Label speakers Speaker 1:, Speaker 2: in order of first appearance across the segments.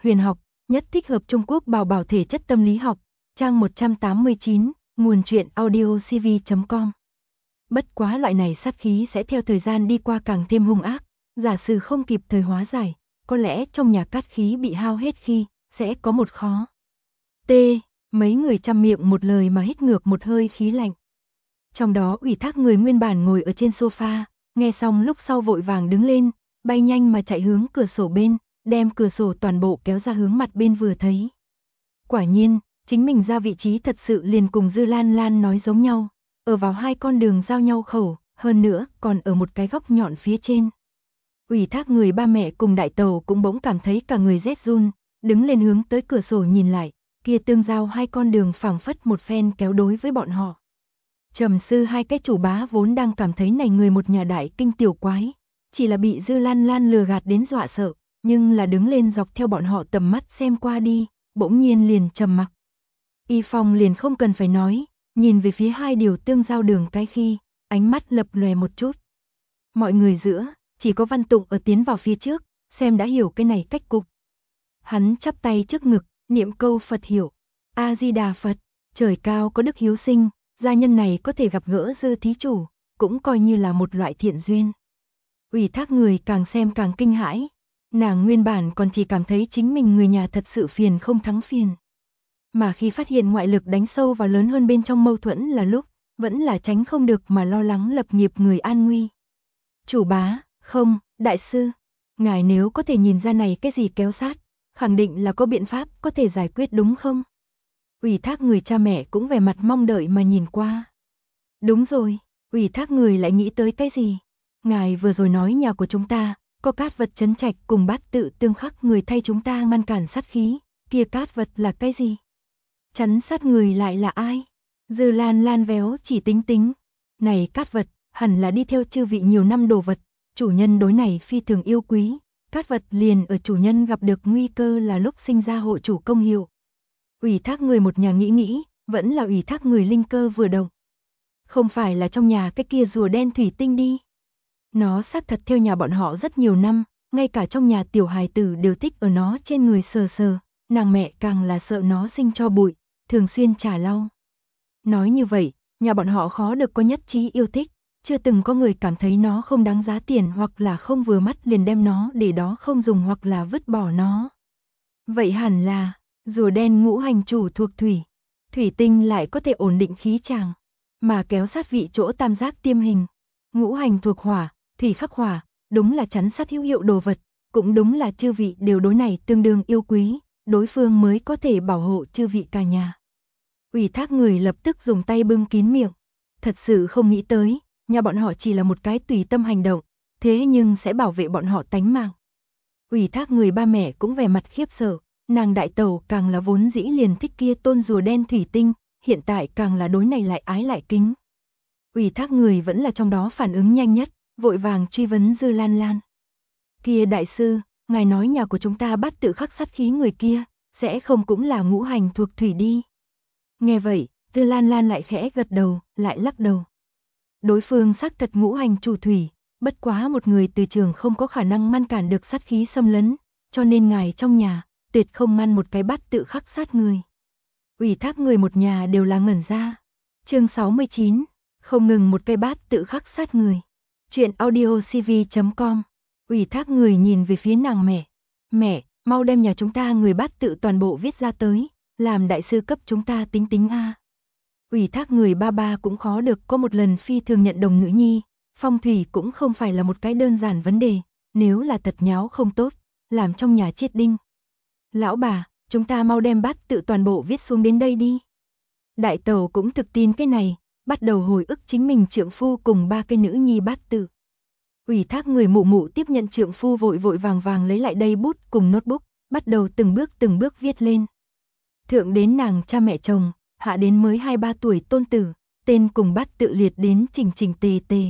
Speaker 1: huyền học, nhất thích hợp Trung Quốc bảo bảo thể chất tâm lý học, trang 189, nguồn truyện audiocv.com. Bất quá loại này sát khí sẽ theo thời gian đi qua càng thêm hung ác, giả sử không kịp thời hóa giải, có lẽ trong nhà cát khí bị hao hết khi, sẽ có một khó. Mấy người chăm miệng một lời mà hít ngược một hơi khí lạnh. Trong đó ủy thác người nguyên bản ngồi ở trên sofa, nghe xong lúc sau vội vàng đứng lên, bay nhanh mà chạy hướng cửa sổ bên, đem cửa sổ toàn bộ kéo ra hướng mặt bên vừa thấy. Quả nhiên, chính mình ra vị trí thật sự liền cùng Dư Lan Lan nói giống nhau, ở vào hai con đường giao nhau khẩu, hơn nữa còn ở một cái góc nhọn phía trên. Ủy thác người ba mẹ cùng đại tàu cũng bỗng cảm thấy cả người rét run, đứng lên hướng tới cửa sổ nhìn lại, kia tương giao hai con đường phảng phất một phen kéo đối với bọn họ. Trầm sư hai cái chủ bá vốn đang cảm thấy này người một nhà đại kinh tiểu quái, chỉ là bị Dư Lan Lan lừa gạt đến dọa sợ, nhưng là đứng lên dọc theo bọn họ tầm mắt xem qua đi, bỗng nhiên liền trầm mặc. Y Phong liền không cần phải nói, nhìn về phía hai điều tương giao đường cái khi, ánh mắt lập lòe một chút. Mọi người giữa, chỉ có Văn Tụng ở tiến vào phía trước, xem đã hiểu cái này cách cục. Hắn chắp tay trước ngực, niệm câu Phật hiểu. A-di-đà Phật, trời cao có đức hiếu sinh, gia nhân này có thể gặp gỡ Dư thí chủ, cũng coi như là một loại thiện duyên. Ủy thác người càng xem càng kinh hãi, nàng nguyên bản còn chỉ cảm thấy chính mình người nhà thật sự phiền không thắng phiền. Mà khi phát hiện ngoại lực đánh sâu vào lớn hơn bên trong mâu thuẫn là lúc, vẫn là tránh không được mà lo lắng lập nghiệp người an nguy. Chủ bá, không, đại sư, ngài nếu có thể nhìn ra này cái gì kéo sát, khẳng định là có biện pháp có thể giải quyết đúng không? Ủy thác người cha mẹ cũng vẻ mặt mong đợi mà nhìn qua. Đúng rồi, ủy thác người lại nghĩ tới cái gì? Ngài vừa rồi nói nhà của chúng ta, có cát vật trấn trạch cùng bát tự tương khắc người thay chúng ta ngăn cản sát khí, kia cát vật là cái gì? Chắn sát người lại là ai? Dư Lan Lan véo chỉ tính. Này cát vật, hẳn là đi theo chư vị nhiều năm đồ vật, chủ nhân đối này phi thường yêu quý, cát vật liền ở chủ nhân gặp được nguy cơ là lúc sinh ra hộ chủ công hiệu. Ủy thác người một nhà nghĩ, vẫn là ủy thác người linh cơ vừa động. Không phải là trong nhà cái kia rùa đen thủy tinh đi. Nó xác thật theo nhà bọn họ rất nhiều năm, ngay cả trong nhà tiểu hài tử đều thích ở nó trên người sờ sờ, nàng mẹ càng là sợ nó sinh cho bụi, thường xuyên trả lau. Nói như vậy, nhà bọn họ khó được có nhất trí yêu thích, chưa từng có người cảm thấy nó không đáng giá tiền hoặc là không vừa mắt liền đem nó để đó không dùng hoặc là vứt bỏ nó. Vậy hẳn là, rùa đen ngũ hành chủ thuộc thủy, thủy tinh lại có thể ổn định khí tràng, mà kéo sát vị chỗ tam giác tiêm hình. Ngũ hành thuộc hỏa, thủy khắc hỏa, đúng là chắn sát hữu hiệu đồ vật, cũng đúng là chư vị đều đối này tương đương yêu quý, đối phương mới có thể bảo hộ chư vị cả nhà. Ủy thác người lập tức dùng tay bưng kín miệng, thật sự không nghĩ tới, nhà bọn họ chỉ là một cái tùy tâm hành động, thế nhưng sẽ bảo vệ bọn họ tánh mạng. Ủy thác người ba mẹ cũng vẻ mặt khiếp sợ, nàng đại tẩu càng là vốn dĩ liền thích kia tôn rùa đen thủy tinh, hiện tại càng là đối này lại ái lại kính. Ủy thác người vẫn là trong đó phản ứng nhanh nhất, vội vàng truy vấn Dư Lan Lan. Kia đại sư, ngài nói nhà của chúng ta bắt tự khắc sát khí người kia, sẽ không cũng là ngũ hành thuộc thủy đi. Nghe vậy, Dư Lan Lan lại khẽ gật đầu, lại lắc đầu. Đối phương xác thật ngũ hành chủ thủy, bất quá một người từ trường không có khả năng ngăn cản được sát khí xâm lấn, cho nên ngài trong nhà, tuyệt không ngăn một cái bắt tự khắc sát người. Ủy thác người một nhà đều là ngẩn ra. Chương 69, không ngừng một cây bát tự khắc sát người. Chuyện audiocv.com. Ủy thác người nhìn về phía nàng mẹ. Mẹ, mau đem nhà chúng ta người bát tự toàn bộ viết ra tới, làm đại sư cấp chúng ta tính a. Ủy thác người ba ba cũng khó được có một lần phi thường nhận đồng nữ nhi, phong thủy cũng không phải là một cái đơn giản vấn đề, nếu là thật nháo không tốt, làm trong nhà chết đinh. Lão bà, chúng ta mau đem bát tự toàn bộ viết xuống đến đây đi. Đại tẩu cũng thực tin cái này, bắt đầu hồi ức chính mình trượng phu cùng ba cái nữ nhi bát tự. Ủy thác người mụ mụ tiếp nhận trượng phu vội vội vàng vàng lấy lại đây bút cùng notebook, bắt đầu từng bước viết lên. Thượng đến nàng cha mẹ chồng, hạ đến mới 2-3 tuổi tôn tử, tên cùng bát tự liệt đến chỉnh tề.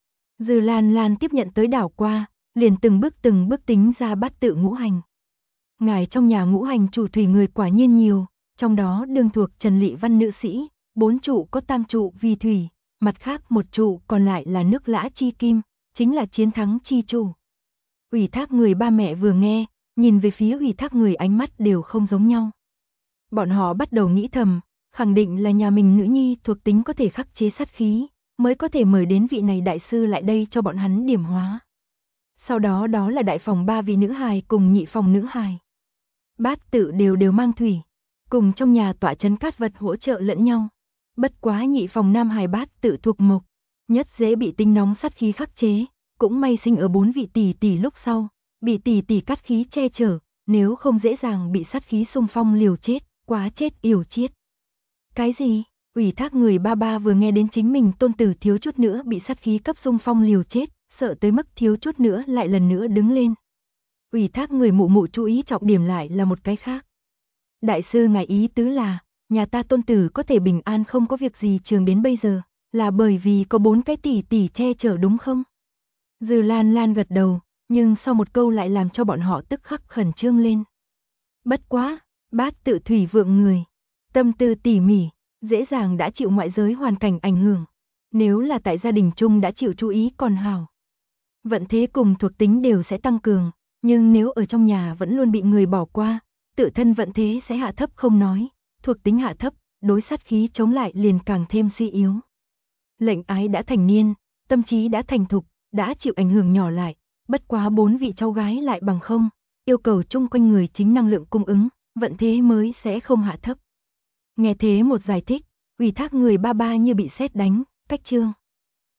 Speaker 1: Dư Lan Lan tiếp nhận tới đảo qua, liền từng bước tính ra bát tự ngũ hành. Ngài trong nhà ngũ hành chủ thủy người quả nhiên nhiều, trong đó đương thuộc Trần Lị Văn nữ sĩ, 4 trụ có tam trụ vì thủy, mặt khác một trụ còn lại là nước lã chi kim, chính là chiến thắng chi chủ. Ủy thác người ba mẹ vừa nghe, nhìn về phía ủy thác người ánh mắt đều không giống nhau. Bọn họ bắt đầu nghĩ thầm, khẳng định là nhà mình nữ nhi thuộc tính có thể khắc chế sát khí, mới có thể mời đến vị này đại sư lại đây cho bọn hắn điểm hóa. Sau đó đó là đại phòng 3 vị nữ hài cùng nhị phòng nữ hài. Bát tự đều mang thủy, cùng trong nhà tọa trấn cát vật hỗ trợ lẫn nhau. Bất quá nhị phòng nam hài bát tự thuộc mộc, nhất dễ bị tính nóng sát khí khắc chế, cũng may sinh ở 4 vị tỷ tỷ lúc sau, bị tỷ tỷ cát khí che chở, nếu không dễ dàng bị sát khí xung phong liều chết, quá chết yểu chiết. Cái gì? Ủy thác người ba ba vừa nghe đến chính mình tôn tử thiếu chút nữa bị sát khí cấp xung phong liều chết, sợ tới mức thiếu chút nữa lại lần nữa đứng lên. Ủy thác người mụ mụ chú ý trọng điểm lại là một cái khác. Đại sư ngài ý tứ là, nhà ta tôn tử có thể bình an không có việc gì trường đến bây giờ, là bởi vì có 4 cái tỷ tỷ che chở đúng không? Dư Lan Lan gật đầu, nhưng sau một câu lại làm cho bọn họ tức khắc khẩn trương lên. Bất quá, bát tự thủy vượng người, tâm tư tỉ mỉ, dễ dàng đã chịu ngoại giới hoàn cảnh ảnh hưởng. Nếu là tại gia đình chung đã chịu chú ý còn hảo. Vận thế cùng thuộc tính đều sẽ tăng cường, nhưng nếu ở trong nhà vẫn luôn bị người bỏ qua, tự thân vận thế sẽ hạ thấp không nói, thuộc tính hạ thấp, đối sát khí chống lại liền càng thêm suy yếu. Lệnh ái đã thành niên, tâm trí đã thành thục, đã chịu ảnh hưởng nhỏ lại, bất quá 4 vị cháu gái lại bằng không, yêu cầu chung quanh người chính năng lượng cung ứng, vận thế mới sẽ không hạ thấp. Nghe thế một giải thích, ủy thác người ba ba như bị sét đánh, cách chương.